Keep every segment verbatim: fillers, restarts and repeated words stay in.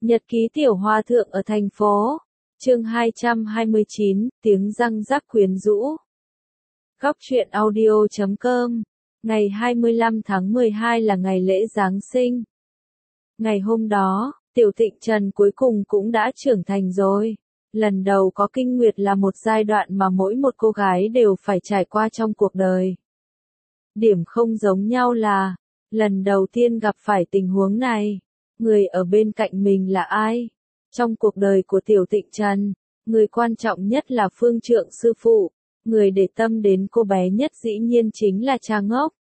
Nhật ký tiểu hòa thượng ở thành phố. Chương hai trăm hai mươi chín, tiếng răng rắc quyến rũ. Góc truyện audio chấm com. Ngày hai mươi lăm tháng mười hai là ngày lễ Giáng sinh. Ngày hôm đó, Tiểu Tịnh Trần cuối cùng cũng đã trưởng thành rồi. Lần đầu có kinh nguyệt là một giai đoạn mà mỗi một cô gái đều phải trải qua trong cuộc đời. Điểm không giống nhau là, lần đầu tiên gặp phải tình huống này, người ở bên cạnh mình là ai? Trong cuộc đời của Tiểu Tịnh Trần, người quan trọng nhất là Phương Trượng sư phụ, người để tâm đến cô bé nhất dĩ nhiên chính là cha Ngốc.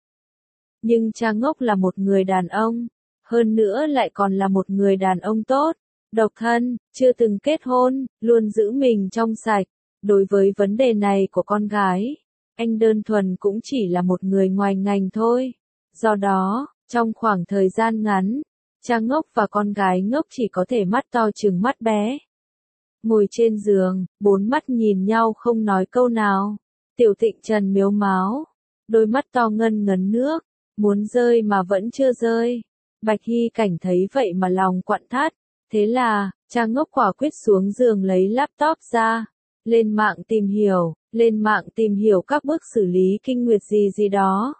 Nhưng cha Ngốc là một người đàn ông, hơn nữa lại còn là một người đàn ông tốt, độc thân, chưa từng kết hôn, luôn giữ mình trong sạch. Đối với vấn đề này của con gái, anh đơn thuần cũng chỉ là một người ngoài ngành thôi. Do đó, trong khoảng thời gian ngắn, cha Ngốc và con gái Ngốc chỉ có thể mắt to trừng mắt bé. Ngồi trên giường, bốn mắt nhìn nhau không nói câu nào. Tiểu Tịnh Trần mếu máo, đôi mắt to ngân ngấn nước, muốn rơi mà vẫn chưa rơi. Bạch Hy Cảnh thấy vậy mà lòng quặn thắt, thế là, cha Ngốc quả quyết xuống giường lấy laptop ra, lên mạng tìm hiểu, lên mạng tìm hiểu các bước xử lý kinh nguyệt gì gì đó.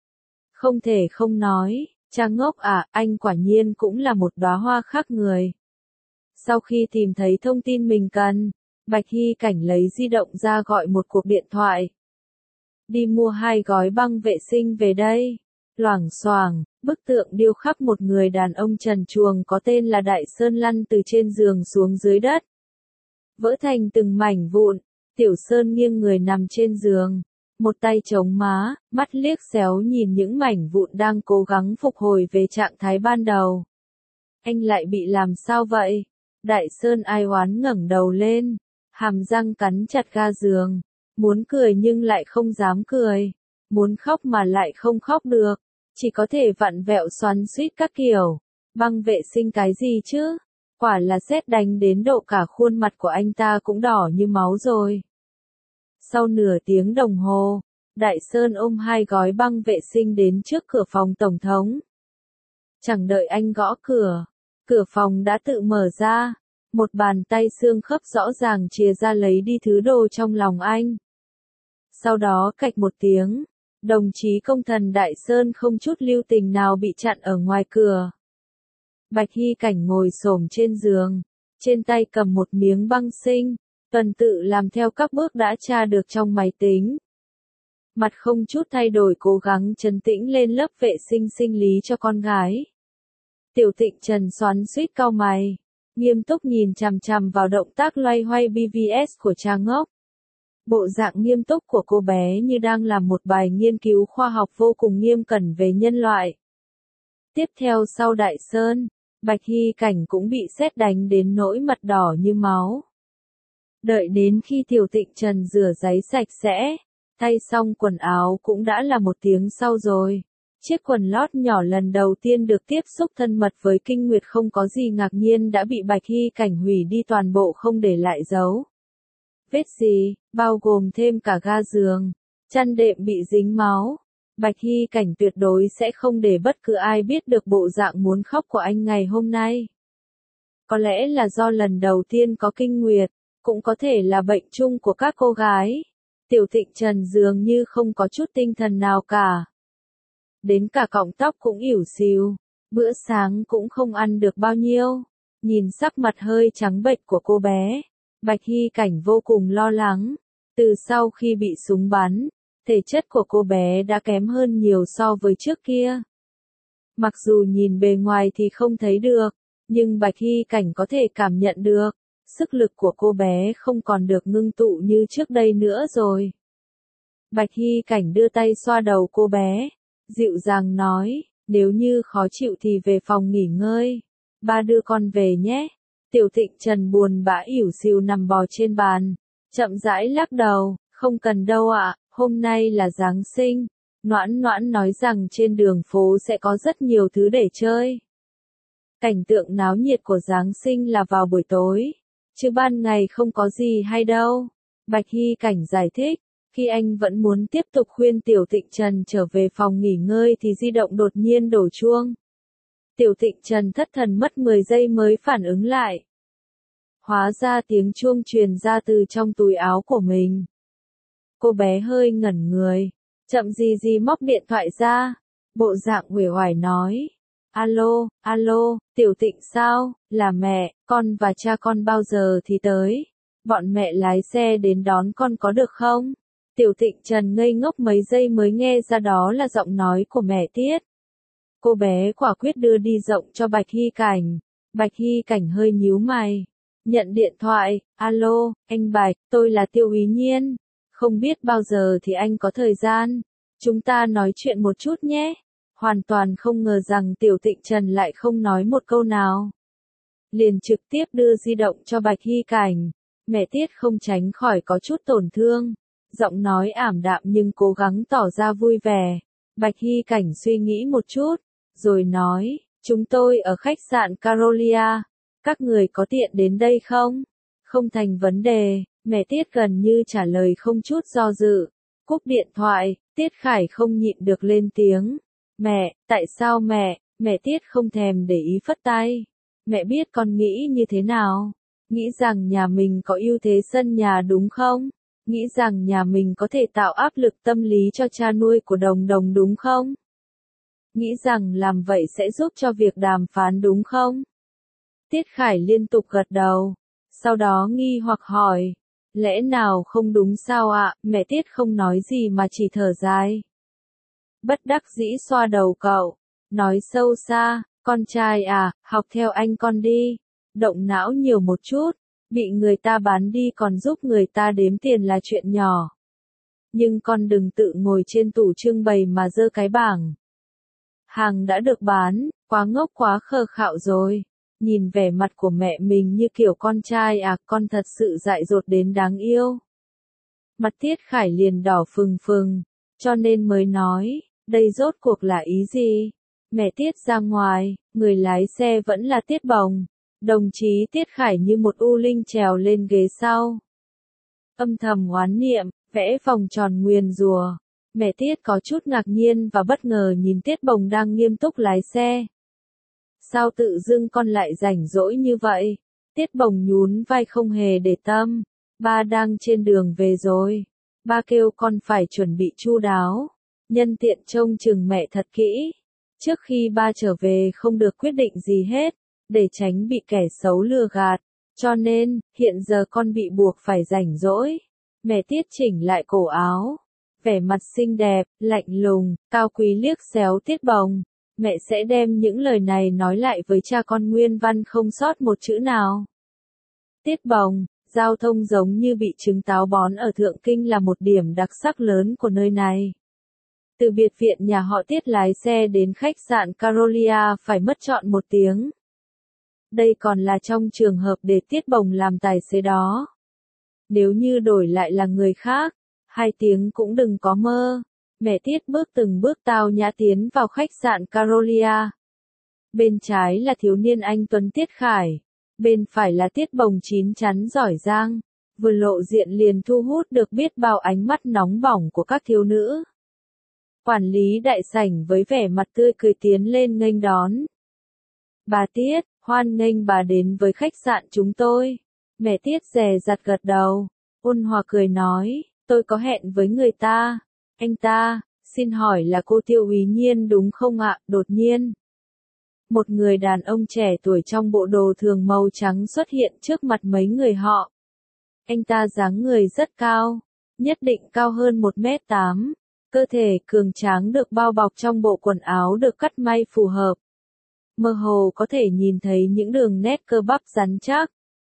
Không thể không nói, cha Ngốc à, anh quả nhiên cũng là một đóa hoa khác người. Sau khi tìm thấy thông tin mình cần, Bạch Hy Cảnh lấy di động ra gọi một cuộc điện thoại. Đi mua hai gói băng vệ sinh về đây. Loảng xoảng, bức tượng điêu khắc một người đàn ông trần truồng có tên là Đại Sơn lăn từ trên giường xuống dưới đất. Vỡ thành từng mảnh vụn, Tiểu Sơn nghiêng người nằm trên giường, một tay chống má, mắt liếc xéo nhìn những mảnh vụn đang cố gắng phục hồi về trạng thái ban đầu. Anh lại bị làm sao vậy? Đại Sơn ai oán ngẩng đầu lên, hàm răng cắn chặt ga giường, muốn cười nhưng lại không dám cười, muốn khóc mà lại không khóc được, chỉ có thể vặn vẹo xoắn xuýt các kiểu. Băng vệ sinh cái gì chứ? Quả là sét đánh đến độ cả khuôn mặt của anh ta cũng đỏ như máu rồi. Sau nửa tiếng đồng hồ, Đại Sơn ôm hai gói băng vệ sinh đến trước cửa phòng tổng thống. Chẳng đợi anh gõ cửa, cửa phòng đã tự mở ra, một bàn tay xương khớp rõ ràng chìa ra lấy đi thứ đồ trong lòng anh. Sau đó cạch một tiếng, đồng chí công thần Đại Sơn không chút lưu tình nào bị chặn ở ngoài cửa. Bạch Hy Cảnh ngồi xổm trên giường, trên tay cầm một miếng băng sinh, tuần tự làm theo các bước đã tra được trong máy tính. Mặt không chút thay đổi cố gắng trấn tĩnh lên lớp vệ sinh sinh lý cho con gái. Tiểu Tịnh Trần xoắn xuýt cau mày, nghiêm túc nhìn chằm chằm vào động tác loay hoay bê vê ét của cha Ngốc. Bộ dạng nghiêm túc của cô bé như đang làm một bài nghiên cứu khoa học vô cùng nghiêm cẩn về nhân loại. Tiếp theo sau Đại Sơn, Bạch Hy Cảnh cũng bị sét đánh đến nỗi mặt đỏ như máu. Đợi đến khi Tiểu Tịnh Trần rửa giấy sạch sẽ, thay xong quần áo cũng đã là một tiếng sau rồi. Chiếc quần lót nhỏ lần đầu tiên được tiếp xúc thân mật với kinh nguyệt không có gì ngạc nhiên đã bị Bạch Hy Cảnh hủy đi toàn bộ không để lại dấu vết gì, bao gồm thêm cả ga giường, chăn đệm bị dính máu. Bạch Hy Cảnh tuyệt đối sẽ không để bất cứ ai biết được bộ dạng muốn khóc của anh ngày hôm nay. Có lẽ là do lần đầu tiên có kinh nguyệt, cũng có thể là bệnh chung của các cô gái. Tiểu Tịnh Trần dường như không có chút tinh thần nào cả. Đến cả cọng tóc cũng ỉu xìu, bữa sáng cũng không ăn được bao nhiêu. Nhìn sắc mặt hơi trắng bệch của cô bé, Bạch Hy Cảnh vô cùng lo lắng. Từ sau khi bị súng bắn, thể chất của cô bé đã kém hơn nhiều so với trước kia. Mặc dù nhìn bề ngoài thì không thấy được, nhưng Bạch Hy Cảnh có thể cảm nhận được, sức lực của cô bé không còn được ngưng tụ như trước đây nữa rồi. Bạch Hy Cảnh đưa tay xoa đầu cô bé, dịu dàng nói, nếu như khó chịu thì về phòng nghỉ ngơi, ba đưa con về nhé. Tiểu Tịnh Trần buồn bã ỉu xìu nằm bò trên bàn, chậm rãi lắc đầu, không cần đâu ạ, hôm nay là Giáng sinh. Noãn Noãn nói rằng trên đường phố sẽ có rất nhiều thứ để chơi. Cảnh tượng náo nhiệt của Giáng sinh là vào buổi tối, chứ ban ngày không có gì hay đâu. Bạch Hy Cảnh giải thích, khi anh vẫn muốn tiếp tục khuyên Tiểu Tịnh Trần trở về phòng nghỉ ngơi thì di động đột nhiên đổ chuông. Tiểu Tịnh Trần thất thần mất mười giây mới phản ứng lại. Hóa ra tiếng chuông truyền ra từ trong túi áo của mình. Cô bé hơi ngẩn người, chậm gì gì móc điện thoại ra, bộ dạng uể oải nói. Alo, alo, Tiểu Tịnh sao, là mẹ, con và cha con bao giờ thì tới, bọn mẹ lái xe đến đón con có được không? Tiểu Tịnh Trần ngây ngốc mấy giây mới nghe ra đó là giọng nói của mẹ Tiết. Cô bé quả quyết đưa đi rộng cho Bạch Hy Cảnh. Bạch Hy Cảnh hơi nhíu mày, nhận điện thoại. Alo, anh Bạch, tôi là Tiêu Úy Nhiên, không biết bao giờ thì anh có thời gian, chúng ta nói chuyện một chút nhé. Hoàn toàn không ngờ rằng Tiểu Tịnh Trần lại không nói một câu nào, liền trực tiếp đưa di động cho Bạch Hy Cảnh. Mẹ Tiết không tránh khỏi có chút tổn thương, giọng nói ảm đạm nhưng cố gắng tỏ ra vui vẻ. Bạch Hy Cảnh suy nghĩ một chút, rồi nói, chúng tôi ở khách sạn Carolia, các người có tiện đến đây không? Không thành vấn đề, mẹ Tiết gần như trả lời không chút do dự. Cúp điện thoại, Tiết Khải không nhịn được lên tiếng. Mẹ, tại sao mẹ? Mẹ Tiết không thèm để ý phất tay. Mẹ biết con nghĩ như thế nào? Nghĩ rằng nhà mình có ưu thế sân nhà đúng không? Nghĩ rằng nhà mình có thể tạo áp lực tâm lý cho cha nuôi của Đồng Đồng đúng không? Nghĩ rằng làm vậy sẽ giúp cho việc đàm phán đúng không? Tiết Khải liên tục gật đầu, sau đó nghi hoặc hỏi, lẽ nào không đúng sao ạ? Mẹ Tiết không nói gì mà chỉ thở dài. Bất đắc dĩ xoa đầu cậu, nói sâu xa, con trai à, học theo anh con đi, động não nhiều một chút, bị người ta bán đi còn giúp người ta đếm tiền là chuyện nhỏ. Nhưng con đừng tự ngồi trên tủ trưng bày mà giơ cái bảng. Hàng đã được bán, quá ngốc quá khờ khạo rồi. Nhìn vẻ mặt của mẹ mình như kiểu con trai à, con thật sự dại dột đến đáng yêu. Mặt Tiết Khải liền đỏ phừng phừng, cho nên mới nói, đây rốt cuộc là ý gì? Mẹ Tiết ra ngoài, người lái xe vẫn là Tiết Bồng. Đồng chí Tiết Khải như một u linh trèo lên ghế sau. Âm thầm oán niệm, vẽ vòng tròn nguyền rủa. Mẹ Tiết có chút ngạc nhiên và bất ngờ nhìn Tiết Bồng đang nghiêm túc lái xe. Sao tự dưng con lại rảnh rỗi như vậy? Tiết Bồng nhún vai không hề để tâm. Ba đang trên đường về rồi. Ba kêu con phải chuẩn bị chu đáo. Nhân tiện trông chừng mẹ thật kỹ. Trước khi ba trở về không được quyết định gì hết, để tránh bị kẻ xấu lừa gạt. Cho nên, hiện giờ con bị buộc phải rảnh rỗi. Mẹ Tiết chỉnh lại cổ áo. Vẻ mặt xinh đẹp, lạnh lùng, cao quý liếc xéo Tiết Bồng. Mẹ sẽ đem những lời này nói lại với cha con nguyên văn không sót một chữ nào. Tiết Bồng, giao thông giống như bị trứng táo bón ở Thượng Kinh là một điểm đặc sắc lớn của nơi này. Từ biệt viện nhà họ Tiết lái xe đến khách sạn Carolia phải mất trọn một tiếng. Đây còn là trong trường hợp để Tiết Bồng làm tài xế đó. Nếu như đổi lại là người khác, hai tiếng cũng đừng có mơ. Mẹ Tiết bước từng bước tao nhã tiến vào khách sạn Carolia. Bên trái là thiếu niên anh tuấn Tiết Khải, bên phải là Tiết Bồng chín chắn giỏi giang, vừa lộ diện liền thu hút được biết bao ánh mắt nóng bỏng của các thiếu nữ. Quản lý đại sảnh với vẻ mặt tươi cười tiến lên nghênh đón. Bà Tiết, hoan nghênh bà đến với khách sạn chúng tôi. Mẹ Tiết dè dặt gật đầu, ôn hòa cười nói, tôi có hẹn với người ta. Anh ta, xin hỏi là cô Tiêu Úy Nhiên đúng không ạ? Đột nhiên, một người đàn ông trẻ tuổi trong bộ đồ thường màu trắng xuất hiện trước mặt mấy người họ. Anh ta dáng người rất cao, nhất định cao hơn một mét tám, cơ thể cường tráng được bao bọc trong bộ quần áo được cắt may phù hợp. Mơ hồ có thể nhìn thấy những đường nét cơ bắp rắn chắc.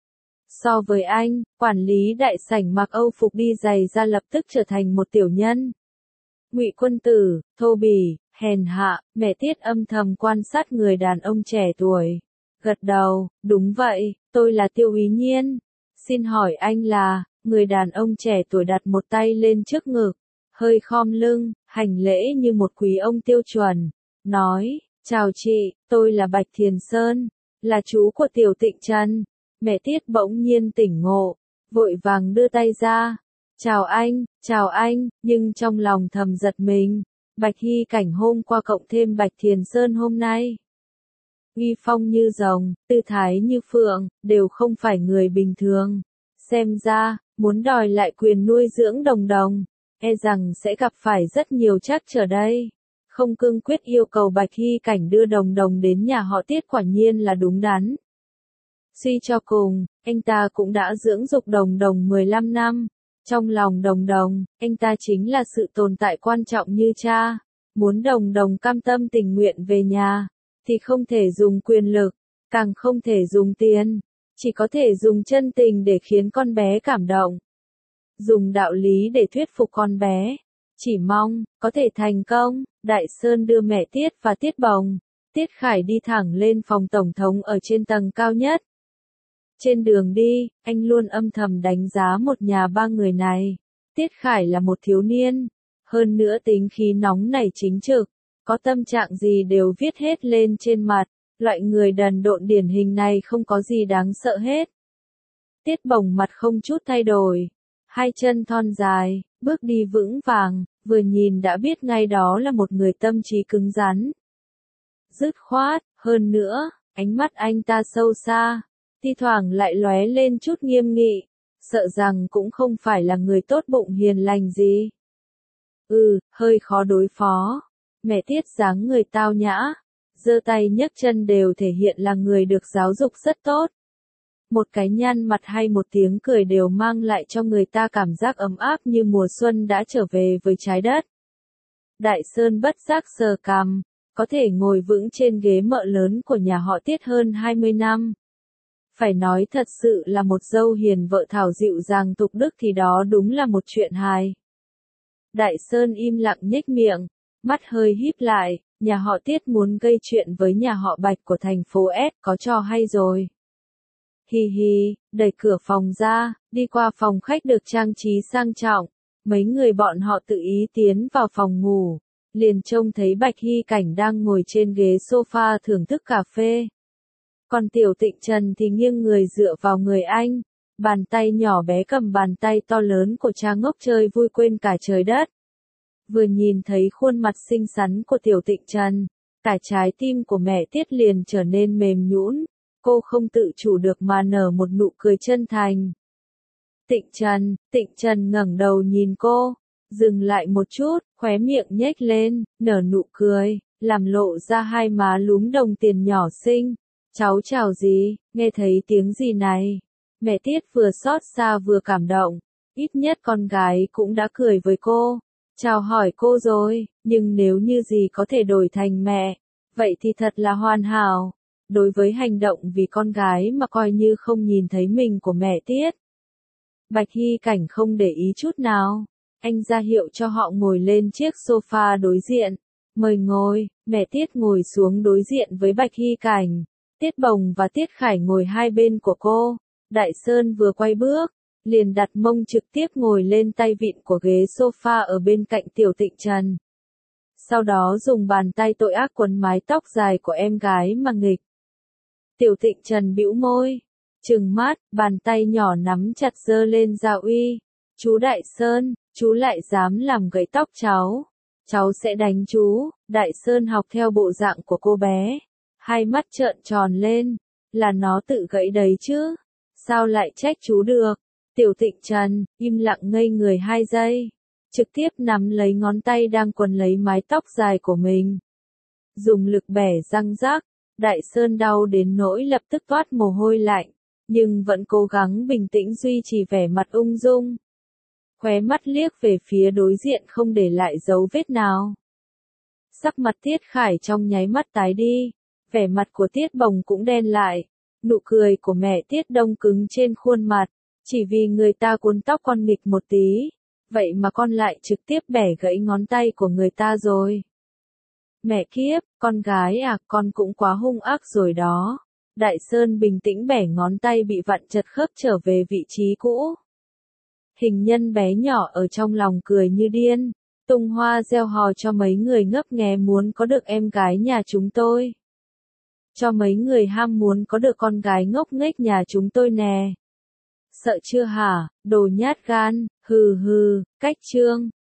So với anh, quản lý đại sảnh mặc Âu phục đi giày ra lập tức trở thành một tiểu nhân. Ngụy Quân Tử, thô bỉ, hèn hạ, mẹ Tiết âm thầm quan sát người đàn ông trẻ tuổi. Gật đầu, đúng vậy, tôi là Tiêu Úy Nhiên. Xin hỏi anh là, người đàn ông trẻ tuổi đặt một tay lên trước ngực, hơi khom lưng, hành lễ như một quý ông tiêu chuẩn, nói, chào chị, tôi là Bạch Thiền Sơn, là chú của Tiểu Tịnh Trần. Mẹ Tiết bỗng nhiên tỉnh ngộ, vội vàng đưa tay ra. Chào anh, chào anh, nhưng trong lòng thầm giật mình. Bạch Hy Cảnh hôm qua cộng thêm Bạch Thiền Sơn hôm nay. uy phong như rồng, tư thái như phượng, đều không phải người bình thường. Xem ra, muốn đòi lại quyền nuôi dưỡng Đồng Đồng, e rằng sẽ gặp phải rất nhiều trắc trở đây. Không cương quyết yêu cầu Bạch Hy Cảnh đưa Đồng Đồng đến nhà họ Tiết quả nhiên là đúng đắn. Suy cho cùng, anh ta cũng đã dưỡng dục Đồng Đồng mười lăm năm. Trong lòng Đồng Đồng, anh ta chính là sự tồn tại quan trọng như cha. Muốn Đồng Đồng cam tâm tình nguyện về nhà, thì không thể dùng quyền lực, càng không thể dùng tiền, chỉ có thể dùng chân tình để khiến con bé cảm động. Dùng đạo lý để thuyết phục con bé. Chỉ mong, có thể thành công. Đại Sơn đưa mẹ Tiết và Tiết Bồng, Tiết Khải đi thẳng lên phòng tổng thống ở trên tầng cao nhất. Trên đường đi, anh luôn âm thầm đánh giá một nhà ba người này. Tiết Khải là một thiếu niên, hơn nữa tính khí nóng nảy chính trực, có tâm trạng gì đều viết hết lên trên mặt, loại người đần độn điển hình này không có gì đáng sợ hết. Tiết Bồng mặt không chút thay đổi, hai chân thon dài, bước đi vững vàng, vừa nhìn đã biết ngay đó là một người tâm trí cứng rắn. Dứt khoát, hơn nữa, ánh mắt anh ta sâu xa, thi thoảng lại lóe lên chút nghiêm nghị, sợ rằng cũng không phải là người tốt bụng hiền lành gì. Ừ, hơi khó đối phó. Mẹ Tiết dáng người tao nhã, giơ tay nhấc chân đều thể hiện là người được giáo dục rất tốt. Một cái nhăn mặt hay một tiếng cười đều mang lại cho người ta cảm giác ấm áp như mùa xuân đã trở về với trái đất. Đại Sơn bất giác sờ cằm, có thể ngồi vững trên ghế mợ lớn của nhà họ Tiết hơn hai mươi năm. Phải nói thật sự là một dâu hiền vợ thảo dịu dàng tục đức thì đó đúng là một chuyện hài. Đại Sơn im lặng nhếch miệng, mắt hơi híp lại, nhà họ Tiết muốn gây chuyện với nhà họ Bạch của thành phố S có trò hay rồi. Hi hi, đẩy cửa phòng ra, đi qua phòng khách được trang trí sang trọng, mấy người bọn họ tự ý tiến vào phòng ngủ, liền trông thấy Bạch Hy Cảnh đang ngồi trên ghế sofa thưởng thức cà phê. Còn Tiểu Tịnh Trần thì nghiêng người dựa vào người anh, bàn tay nhỏ bé cầm bàn tay to lớn của cha ngốc chơi vui quên cả trời đất. Vừa nhìn thấy khuôn mặt xinh xắn của Tiểu Tịnh Trần, cả trái tim của mẹ Tiết liền trở nên mềm nhũn, cô không tự chủ được mà nở một nụ cười chân thành. Tịnh Trần, Tịnh Trần ngẩng đầu nhìn cô, dừng lại một chút, khóe miệng nhếch lên, nở nụ cười, làm lộ ra hai má lúm đồng tiền nhỏ xinh. Cháu chào gì, nghe thấy tiếng gì này? Mẹ Tiết vừa xót xa vừa cảm động, ít nhất con gái cũng đã cười với cô, chào hỏi cô rồi, nhưng nếu như gì có thể đổi thành mẹ, vậy thì thật là hoàn hảo. Đối với hành động vì con gái mà coi như không nhìn thấy mình của mẹ Tiết, Bạch Hy Cảnh không để ý chút nào, anh ra hiệu cho họ ngồi lên chiếc sofa đối diện, mời ngồi, mẹ Tiết ngồi xuống đối diện với Bạch Hy Cảnh. Tiết Bồng và Tiết Khải ngồi hai bên của cô, Đại Sơn vừa quay bước, liền đặt mông trực tiếp ngồi lên tay vịn của ghế sofa ở bên cạnh Tiểu Tịnh Trần. Sau đó dùng bàn tay tội ác quấn mái tóc dài của em gái mà nghịch. Tiểu Tịnh Trần bĩu môi, trừng mắt, bàn tay nhỏ nắm chặt giơ lên ra uy. Chú Đại Sơn, chú lại dám làm gãy tóc cháu. Cháu sẽ đánh chú. Đại Sơn học theo bộ dạng của cô bé. Hai mắt trợn tròn lên, là nó tự gãy đấy chứ, sao lại trách chú được. Tiểu Tịnh Trần, im lặng ngây người hai giây, trực tiếp nắm lấy ngón tay đang quấn lấy mái tóc dài của mình. Dùng lực bẻ răng rác, Đại Sơn đau đến nỗi lập tức toát mồ hôi lạnh, nhưng vẫn cố gắng bình tĩnh duy trì vẻ mặt ung dung. Khóe mắt liếc về phía đối diện không để lại dấu vết nào. Sắc mặt Tiết Khải trong nháy mắt tái đi. Vẻ mặt của Tiết Bồng cũng đen lại, nụ cười của mẹ Tiết đông cứng trên khuôn mặt, chỉ vì người ta cuốn tóc con nghịch một tí, vậy mà con lại trực tiếp bẻ gãy ngón tay của người ta rồi. Mẹ kiếp, con gái à, con cũng quá hung ác rồi đó. Đại Sơn bình tĩnh bẻ ngón tay bị vặn chật khớp trở về vị trí cũ. Hình nhân bé nhỏ ở trong lòng cười như điên, tung hoa gieo hò cho mấy người ngấp nghé muốn có được em gái nhà chúng tôi. Cho mấy người ham muốn có được con gái ngốc nghếch nhà chúng tôi nè. Sợ chưa hả, đồ nhát gan, hừ hừ, cách chương.